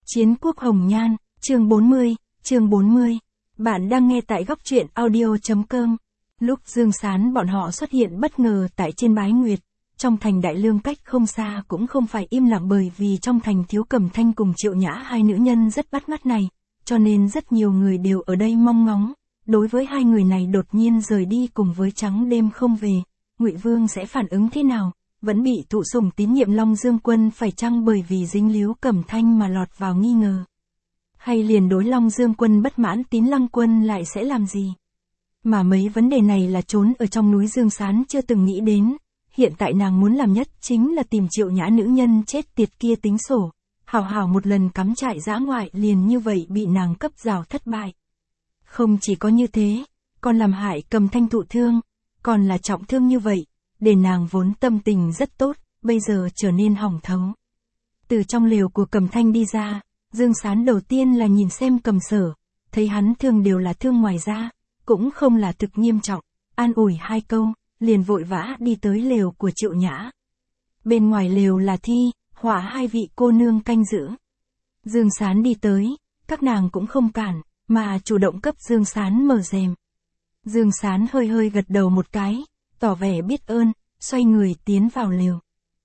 Chiến quốc hồng nhan, chương 40. Bạn đang nghe tại góc truyện audio.com. Lúc Dương Sán bọn họ xuất hiện bất ngờ tại trên Bái Nguyệt, trong thành Đại Lương cách không xa cũng không phải im lặng, bởi vì trong thành thiếu Cẩm Thanh cùng Triệu Nhã hai nữ nhân rất bắt mắt này, cho nên rất nhiều người đều ở đây mong ngóng. Đối với hai người này đột nhiên rời đi cùng với trắng đêm không về, Ngụy Vương sẽ phản ứng thế nào? Vẫn bị thụ sủng tín nhiệm Long Dương Quân phải chăng bởi vì dính líu Cẩm Thanh mà lọt vào nghi ngờ? Hay liền đối Long Dương Quân bất mãn Tín Lăng Quân lại sẽ làm gì? Mà mấy vấn đề này là trốn ở trong núi Dương Sán chưa từng nghĩ đến. Hiện tại nàng muốn làm nhất chính là tìm Triệu Nhã nữ nhân chết tiệt kia tính sổ. Hảo hảo một lần cắm trại dã ngoại liền như vậy bị nàng cấp rào thất bại. Không chỉ có như thế, còn làm hại Cẩm Thanh thụ thương, còn là trọng thương như vậy. Để nàng vốn tâm tình rất tốt, bây giờ trở nên hỏng thấu. Từ trong lều của Cẩm Thanh đi ra, Dương Sán đầu tiên là nhìn xem Cẩm Sở, thấy hắn thương đều là thương ngoài da, cũng không là thực nghiêm trọng, an ủi hai câu, liền vội vã đi tới lều của Triệu Nhã. Bên ngoài lều là Thi, Hỏa hai vị cô nương canh giữ. Dương Sán đi tới, các nàng cũng không cản, mà chủ động cấp Dương Sán mở rèm. Dương Sán hơi hơi gật đầu một cái, tỏ vẻ biết ơn, xoay người tiến vào lều.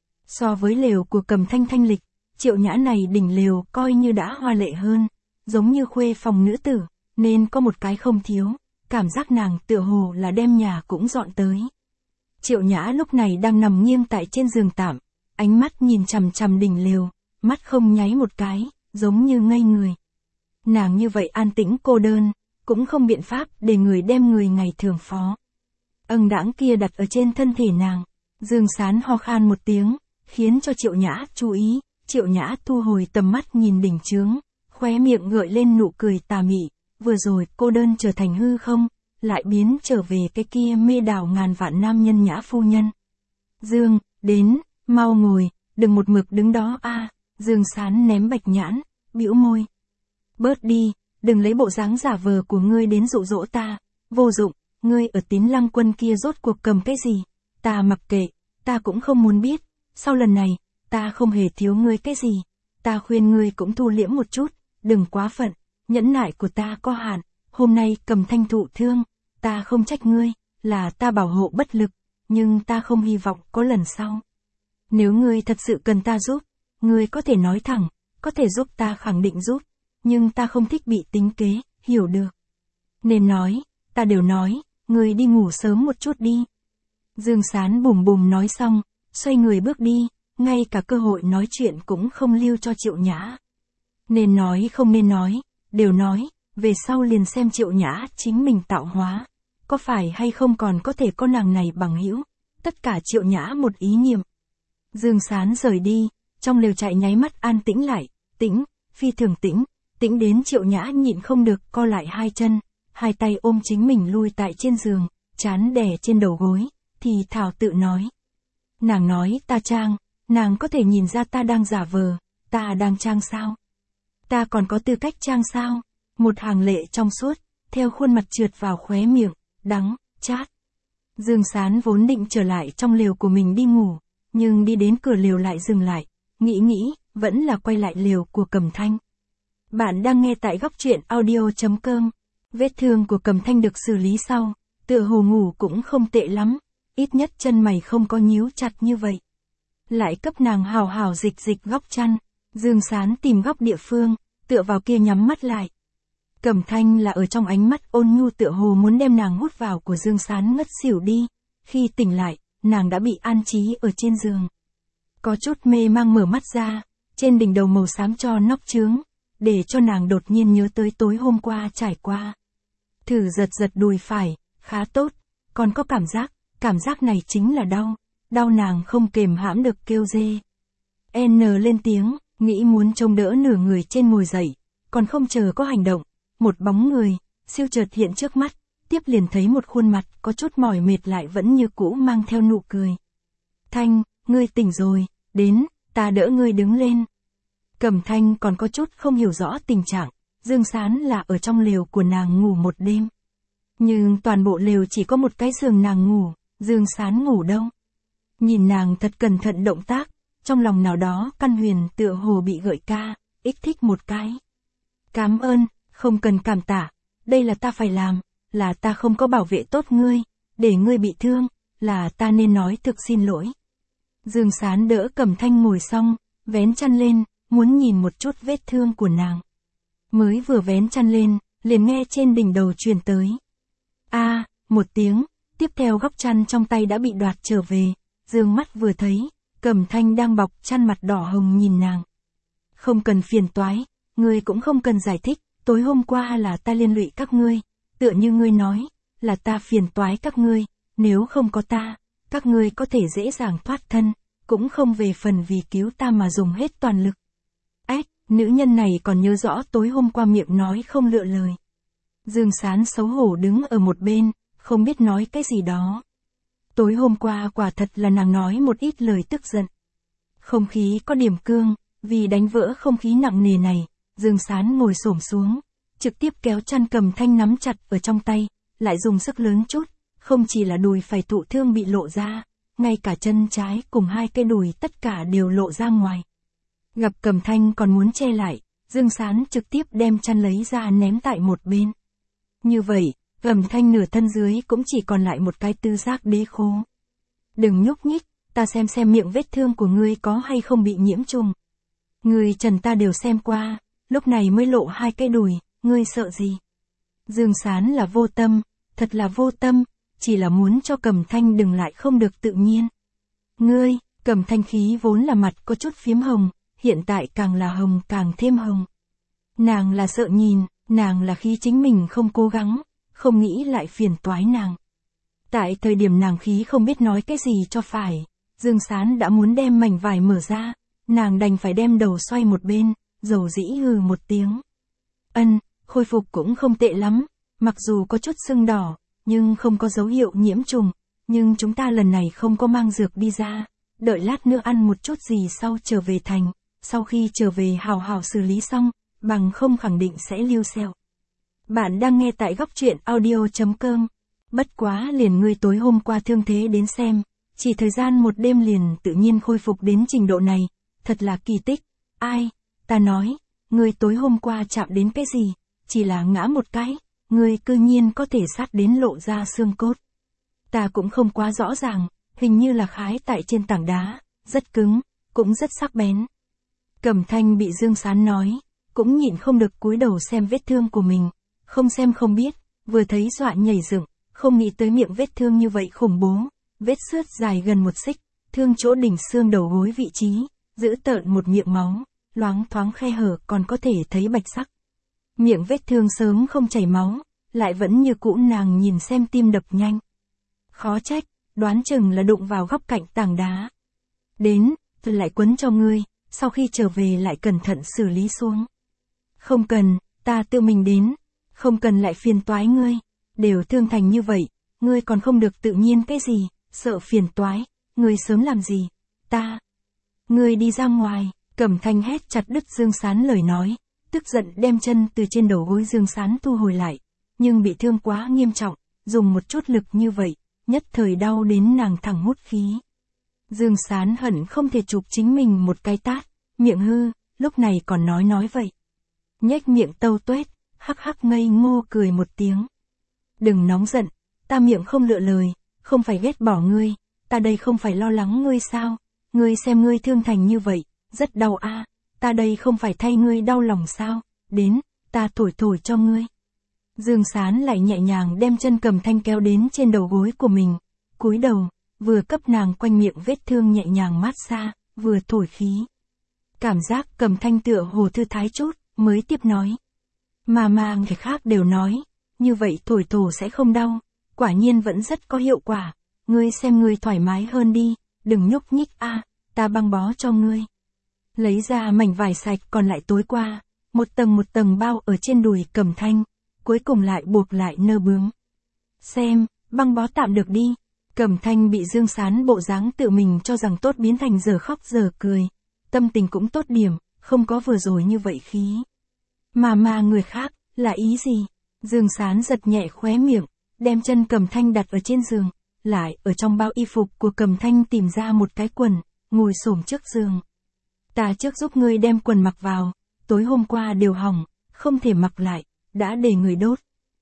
So với lều của Cẩm Thanh thanh lịch, Triệu Nhã này đỉnh lều coi như đã hoa lệ hơn, giống như khuê phòng nữ tử, nên có một cái không thiếu, cảm giác nàng tựa hồ là đem nhà cũng dọn tới. Triệu Nhã lúc này đang nằm nghiêng tại trên giường tạm, ánh mắt nhìn chằm chằm đỉnh lều, mắt không nháy một cái, giống như ngây người. Nàng như vậy an tĩnh cô đơn, cũng không biện pháp để người đem người ngày thường phó. Đãng kia đặt ở trên thân thể nàng. Dương Sán ho khan một tiếng, khiến cho Triệu Nhã chú ý. Triệu Nhã thu hồi tầm mắt nhìn đỉnh chướng, khóe miệng gợi lên nụ cười tà mị. Vừa rồi cô đơn trở thành hư không, lại biến trở về cái kia mê đảo ngàn vạn nam nhân Nhã phu nhân. Dương, đến, mau ngồi, đừng một mực đứng đó a. Dương Sán ném bạch nhãn, bĩu môi. Bớt đi, đừng lấy bộ dáng giả vờ của ngươi đến dụ dỗ ta, vô dụng. Ngươi ở Tín Lăng Quân kia rốt cuộc cầm cái gì? Ta mặc kệ, ta cũng không muốn biết. Sau lần này, ta không hề thiếu ngươi cái gì. Ta khuyên ngươi cũng thu liễm một chút, đừng quá phận. Nhẫn nại của ta có hạn. Hôm nay Cẩm Thanh thụ thương, ta không trách ngươi, là ta bảo hộ bất lực. Nhưng ta không hy vọng có lần sau. Nếu ngươi thật sự cần ta giúp, ngươi có thể nói thẳng, có thể giúp ta khẳng định giúp. Nhưng ta không thích bị tính kế, hiểu được. Nên nói, ta đều nói. Người đi ngủ sớm một chút đi. Dương Sán bùm bùm nói xong, xoay người bước đi, ngay cả cơ hội nói chuyện cũng không lưu cho Triệu Nhã. Nên nói không nên nói, đều nói, về sau liền xem Triệu Nhã chính mình tạo hóa. Có phải hay không còn có thể có nàng này bằng hữu, tất cả Triệu Nhã một ý niệm. Dương Sán rời đi, trong lều trại nháy mắt an tĩnh lại, tĩnh, phi thường tĩnh, tĩnh đến Triệu Nhã nhịn không được co lại hai chân. Hai tay ôm chính mình lui tại trên giường, chán đè trên đầu gối, thì thảo tự nói. Nàng nói ta trang, nàng có thể nhìn ra ta đang giả vờ, ta đang trang sao? Ta còn có tư cách trang sao? Một hàng lệ trong suốt, theo khuôn mặt trượt vào khóe miệng, đắng, chát. Dương Sán vốn định trở lại trong lều của mình đi ngủ, nhưng đi đến cửa lều lại dừng lại, nghĩ, vẫn là quay lại lều của Cẩm Thanh. Bạn đang nghe tại góc truyện audio.com. Vết thương của Cẩm Thanh được xử lý sau, tựa hồ ngủ cũng không tệ lắm, ít nhất chân mày không có nhíu chặt như vậy. Lại cấp nàng hào hào dịch góc chăn, Dương Sán tìm góc địa phương, tựa vào kia nhắm mắt lại. Cẩm Thanh là ở trong ánh mắt ôn nhu tựa hồ muốn đem nàng hút vào của Dương Sán ngất xỉu đi, khi tỉnh lại, nàng đã bị an trí ở trên giường. Có chút mê mang mở mắt ra, trên đỉnh đầu màu xám cho nóc trướng, để cho nàng đột nhiên nhớ tới tối hôm qua trải qua. Thử giật đùi phải, khá tốt, còn có cảm giác này chính là đau nàng không kềm hãm được kêu dê. Lên tiếng, nghĩ muốn trông đỡ nửa người trên ngồi dậy, còn không chờ có hành động, một bóng người, siêu chợt hiện trước mắt, tiếp liền thấy một khuôn mặt có chút mỏi mệt lại vẫn như cũ mang theo nụ cười. Thanh, ngươi tỉnh rồi, đến, ta đỡ ngươi đứng lên. Cẩm Thanh còn có chút không hiểu rõ tình trạng. Dương Sán là ở trong lều của nàng ngủ một đêm. Nhưng toàn bộ lều chỉ có một cái giường nàng ngủ, Dương Sán ngủ đâu. Nhìn nàng thật cẩn thận động tác, trong lòng nào đó căn huyền tựa hồ bị gợi ca, ích thích một cái. Cảm ơn, không cần cảm tạ, đây là ta phải làm, là ta không có bảo vệ tốt ngươi, để ngươi bị thương, là ta nên nói thực xin lỗi. Dương Sán đỡ Cẩm Thanh ngồi xong, vén chăn lên, muốn nhìn một chút vết thương của nàng. Mới vừa vén chăn lên, liền nghe trên đỉnh đầu truyền tới. Một tiếng, tiếp theo góc chăn trong tay đã bị đoạt trở về, dương mắt vừa thấy, Cẩm Thanh đang bọc chăn mặt đỏ hồng nhìn nàng. Không cần phiền toái, ngươi cũng không cần giải thích, tối hôm qua là ta liên lụy các ngươi, tựa như ngươi nói, là ta phiền toái các ngươi, nếu không có ta, các ngươi có thể dễ dàng thoát thân, cũng không về phần vì cứu ta mà dùng hết toàn lực. Nữ nhân này còn nhớ rõ tối hôm qua miệng nói không lựa lời. Dương Sán xấu hổ đứng ở một bên, không biết nói cái gì đó. Tối hôm qua quả thật là nàng nói một ít lời tức giận. Không khí có điểm cương, vì đánh vỡ không khí nặng nề này, Dương Sán ngồi xổm xuống, trực tiếp kéo chăn Cẩm Thanh nắm chặt ở trong tay, lại dùng sức lớn chút, không chỉ là đùi phải thụ thương bị lộ ra, ngay cả chân trái cùng hai cái đùi tất cả đều lộ ra ngoài. Gặp Cẩm Thanh còn muốn che lại, Dương Sán trực tiếp đem chăn lấy ra ném tại một bên. Như vậy, Cẩm Thanh nửa thân dưới cũng chỉ còn lại một cái tư giác đế khố. Đừng nhúc nhích, ta xem miệng vết thương của ngươi có hay không bị nhiễm trùng. Ngươi trần ta đều xem qua, lúc này mới lộ hai cái đùi, ngươi sợ gì? Dương Sán là vô tâm, thật là vô tâm, chỉ là muốn cho Cẩm Thanh đừng lại không được tự nhiên. Ngươi, Cẩm Thanh khí vốn là mặt có chút phiếm hồng, hiện tại càng là hồng càng thêm hồng. Nàng là sợ nhìn, nàng là khí chính mình không cố gắng, không nghĩ lại phiền toái nàng. Tại thời điểm nàng khí không biết nói cái gì cho phải, Dương Sán đã muốn đem mảnh vải mở ra, nàng đành phải đem đầu xoay một bên, dầu dĩ hừ một tiếng. Khôi phục cũng không tệ lắm, mặc dù có chút sưng đỏ, nhưng không có dấu hiệu nhiễm trùng, nhưng chúng ta lần này không có mang dược đi ra, đợi lát nữa ăn một chút gì sau trở về thành, sau khi trở về hào hào xử lý xong, bằng không khẳng định sẽ lưu sẹo. Bạn đang nghe tại góc truyện audio.com. Bất quá liền ngươi tối hôm qua thương thế đến xem, chỉ thời gian một đêm liền tự nhiên khôi phục đến trình độ này, thật là kỳ tích. Ta nói, ngươi tối hôm qua chạm đến cái gì, chỉ là ngã một cái, ngươi cư nhiên có thể sát đến lộ ra xương cốt. Ta cũng không quá rõ ràng, hình như là khái tại trên tảng đá, rất cứng, cũng rất sắc bén. Cẩm Thanh bị Dương Sán nói, cũng nhịn không được cúi đầu xem vết thương của mình, không xem không biết, vừa thấy dọa nhảy dựng, không nghĩ tới miệng vết thương như vậy khủng bố, vết xước dài gần 1 xích, thương chỗ đỉnh xương đầu gối vị trí, giữ tợn một miệng máu, loáng thoáng khe hở còn có thể thấy bạch sắc. Miệng vết thương sớm không chảy máu, lại vẫn như cũ nàng nhìn xem tim đập nhanh. Khó trách, đoán chừng là đụng vào góc cạnh tảng đá. Đến, tôi lại quấn cho ngươi, sau khi trở về lại cẩn thận xử lý xuống. Không cần, ta tự mình đến, không cần lại phiền toái ngươi, đều thương thành như vậy, ngươi còn không được tự nhiên cái gì, sợ phiền toái, ngươi sớm làm gì, ngươi đi ra ngoài. Cẩm Thanh hét chặt đứt Dương Sán lời nói, tức giận đem chân từ trên đầu gối Dương Sán thu hồi lại, nhưng bị thương quá nghiêm trọng, dùng một chút lực như vậy, nhất thời đau đến nàng thẳng hút khí. Dương Sán hận không thể chụp chính mình một cái tát, miệng hư, lúc này còn nói vậy. Nhếch miệng tâu tuét, hắc hắc ngây ngô cười một tiếng. Đừng nóng giận, ta miệng không lựa lời, không phải ghét bỏ ngươi, ta đây không phải lo lắng ngươi sao, ngươi xem ngươi thương thành như vậy, rất đau ta đây không phải thay ngươi đau lòng sao, đến, ta thổi cho ngươi. Dương Sán lại nhẹ nhàng đem chân Cẩm Thanh kéo đến trên đầu gối của mình, cúi đầu, vừa cấp nàng quanh miệng vết thương nhẹ nhàng mát xa, vừa thổi khí. Cảm giác Cẩm Thanh tựa hồ thư thái chút, mới tiếp nói. Mà người khác đều nói, như vậy thổi sẽ không đau, quả nhiên vẫn rất có hiệu quả, ngươi xem ngươi thoải mái hơn đi, đừng nhúc nhích ta băng bó cho ngươi. Lấy ra mảnh vải sạch còn lại tối qua, một tầng bao ở trên đùi Cẩm Thanh, cuối cùng lại buộc lại nơ bướm. Xem, băng bó tạm được đi. Cẩm Thanh bị Dương Sán bộ dáng tự mình cho rằng tốt biến thành giờ khóc giờ cười, tâm tình cũng tốt điểm, không có vừa rồi như vậy khí. Mà người khác, là ý gì? Dương Sán giật nhẹ khóe miệng, đem chân Cẩm Thanh đặt ở trên giường, lại ở trong bao y phục của Cẩm Thanh tìm ra một cái quần, ngồi xổm trước giường. Ta trước giúp ngươi đem quần mặc vào, tối hôm qua đều hỏng, không thể mặc lại, đã để người đốt.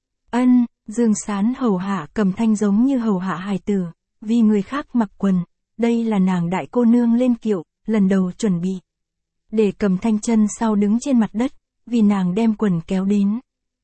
Ân, Dương Sán hầu hạ Cẩm Thanh giống như hầu hạ hài tử, vì người khác mặc quần, đây là nàng đại cô nương lên kiệu, lần đầu chuẩn bị. Để Cẩm Thanh chân sau đứng trên mặt đất, vì nàng đem quần kéo đến.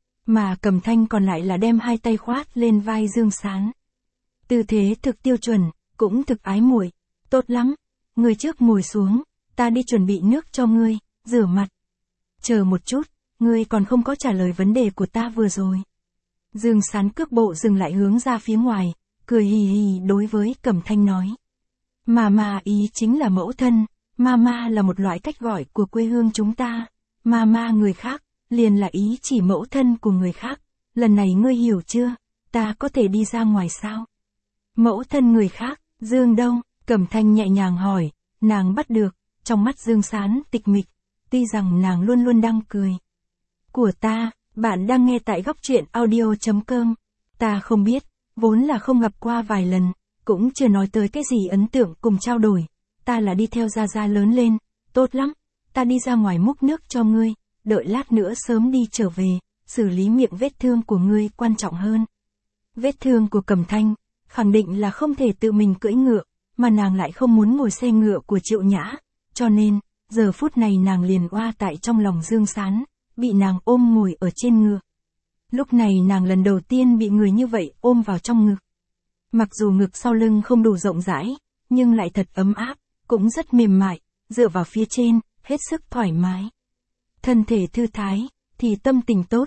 Mà Cẩm Thanh còn lại là đem hai tay khoát lên vai Dương Sán. Tư thế thực tiêu chuẩn, cũng thực ái muội, tốt lắm, người trước ngồi xuống, ta đi chuẩn bị nước cho ngươi, rửa mặt. Chờ một chút, ngươi còn không có trả lời vấn đề của ta vừa rồi. Dương Sán cước bộ dừng lại hướng ra phía ngoài, cười hì hì đối với Cẩm Thanh nói. Mama ý chính là mẫu thân, mama là một loại cách gọi của quê hương chúng ta, mama người khác, liền là ý chỉ mẫu thân của người khác, lần này ngươi hiểu chưa, ta có thể đi ra ngoài sao? Mẫu thân người khác, Dương đâu? Cẩm Thanh nhẹ nhàng hỏi, nàng bắt được, trong mắt Dương Sán tịch mịch, tuy rằng nàng luôn luôn đang cười. Của ta, bạn đang nghe tại góc truyện audio.com, ta không biết, vốn là không gặp qua vài lần, cũng chưa nói tới cái gì ấn tượng cùng trao đổi, ta là đi theo Gia Gia lớn lên, tốt lắm, ta đi ra ngoài múc nước cho ngươi, đợi lát nữa sớm đi trở về, xử lý miệng vết thương của ngươi quan trọng hơn. Vết thương của Cẩm Thanh, khẳng định là không thể tự mình cưỡi ngựa, mà nàng lại không muốn ngồi xe ngựa của Triệu Nhã, cho nên, giờ phút này nàng liền oa tại trong lòng Dương Sán, bị nàng ôm ngồi ở trên ngựa. Lúc này nàng lần đầu tiên bị người như vậy ôm vào trong ngực. Mặc dù ngực sau lưng không đủ rộng rãi, nhưng lại thật ấm áp, cũng rất mềm mại, dựa vào phía trên, hết sức thoải mái. Thân thể thư thái, thì tâm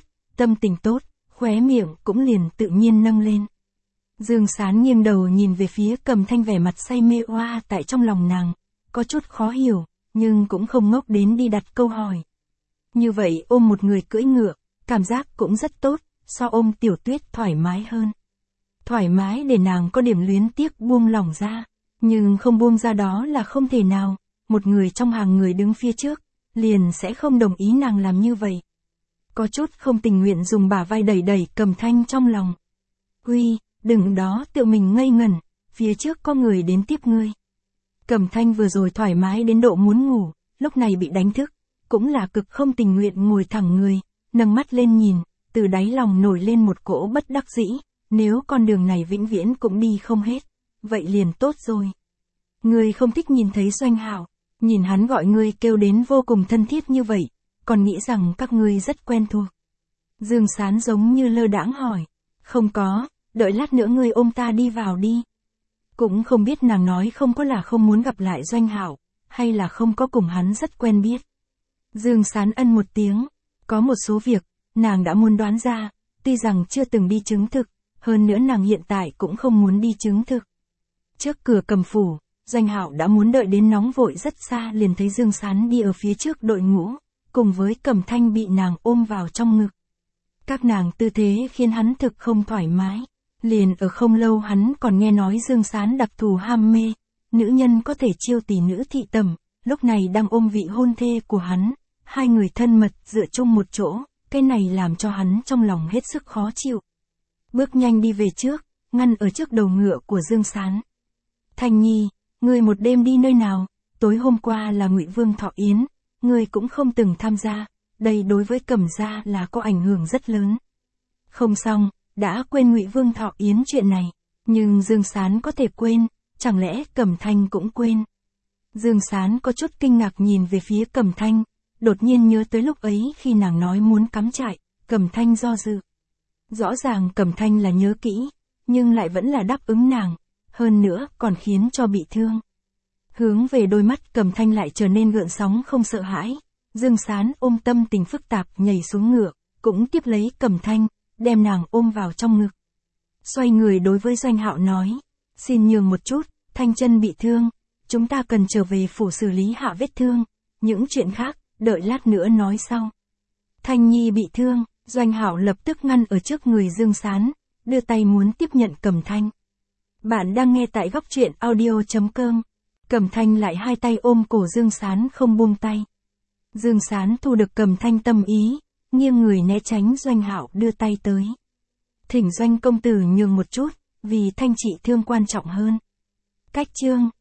tình tốt, khóe miệng cũng liền tự nhiên nâng lên. Dương Sán nghiêng đầu nhìn về phía Cẩm Thanh vẻ mặt say mê oa tại trong lòng nàng, có chút khó hiểu, nhưng cũng không ngốc đến đi đặt câu hỏi. Như vậy ôm một người cưỡi ngựa, cảm giác cũng rất tốt, so ôm Tiểu Tuyết thoải mái hơn. Thoải mái để nàng có điểm luyến tiếc buông lỏng ra, nhưng không buông ra đó là không thể nào, một người trong hàng người đứng phía trước, liền sẽ không đồng ý nàng làm như vậy. Có chút không tình nguyện dùng bả vai đẩy đẩy Cẩm Thanh trong lòng. Huy, đừng đó tự mình ngây ngẩn, phía trước có người đến tiếp ngươi. Cẩm Thanh vừa rồi thoải mái đến độ muốn ngủ, lúc này bị đánh thức, cũng là cực không tình nguyện ngồi thẳng người, nâng mắt lên nhìn, từ đáy lòng nổi lên một cỗ bất đắc dĩ, nếu con đường này vĩnh viễn cũng đi không hết, vậy liền tốt rồi. Ngươi không thích nhìn thấy Doanh Hạo, nhìn hắn gọi ngươi kêu đến vô cùng thân thiết như vậy, còn nghĩ rằng các ngươi rất quen thuộc. Dương Sán giống như lơ đãng hỏi, không có, đợi lát nữa ngươi ôm ta đi vào đi. Cũng không biết nàng nói không có là không muốn gặp lại Doanh Hạo, hay là không có cùng hắn rất quen biết. Dương Sán ân một tiếng, có một số việc, nàng đã muốn đoán ra, tuy rằng chưa từng đi chứng thực, hơn nữa nàng hiện tại cũng không muốn đi chứng thực. Trước cửa Cầm phủ, Doanh Hạo đã muốn đợi đến nóng vội rất xa liền thấy Dương Sán đi ở phía trước đội ngũ, cùng với Cẩm Thanh bị nàng ôm vào trong ngực. Các nàng tư thế khiến hắn thực không thoải mái. Liền ở không lâu hắn còn nghe nói Dương Sán đặc thù ham mê, nữ nhân có thể chiêu tỷ nữ thị tẩm, lúc này đang ôm vị hôn thê của hắn, hai người thân mật dựa chung một chỗ, cái này làm cho hắn trong lòng hết sức khó chịu. Bước nhanh đi về trước, ngăn ở trước đầu ngựa của Dương Sán. Thanh Nhi, ngươi một đêm đi nơi nào? Tối hôm qua là Ngụy Vương thọ yến, ngươi cũng không từng tham gia, đây đối với Cẩm gia là có ảnh hưởng rất lớn. Không xong, đã quên Ngụy Vương thọ yến chuyện này, nhưng Dương Sán có thể quên, chẳng lẽ Cẩm Thanh cũng quên? Dương Sán có chút kinh ngạc nhìn về phía Cẩm Thanh, đột nhiên nhớ tới lúc ấy khi nàng nói muốn cắm trại, Cẩm Thanh do dự. Rõ ràng Cẩm Thanh là nhớ kỹ, nhưng lại vẫn là đáp ứng nàng, hơn nữa còn khiến cho bị thương. Hướng về đôi mắt Cẩm Thanh lại trở nên gợn sóng không sợ hãi, Dương Sán ôm tâm tình phức tạp nhảy xuống ngựa, cũng tiếp lấy Cẩm Thanh, đem nàng ôm vào trong ngực. Xoay người đối với Doanh Hạo nói, xin nhường một chút, Thanh chân bị thương, chúng ta cần trở về phủ xử lý hạ vết thương, những chuyện khác, đợi lát nữa nói sau. Thanh Nhi bị thương, Doanh Hạo lập tức ngăn ở trước người Dương Sán, đưa tay muốn tiếp nhận Cẩm Thanh. Bạn đang nghe tại góc truyện audio.com, Cẩm Thanh lại hai tay ôm cổ Dương Sán không buông tay. Dương Sán thu được Cẩm Thanh tâm ý, nghiêng người né tránh Doanh Hạo đưa tay tới. Thỉnh Doanh công tử nhường một chút, vì Thanh trị thương quan trọng hơn. Cách chương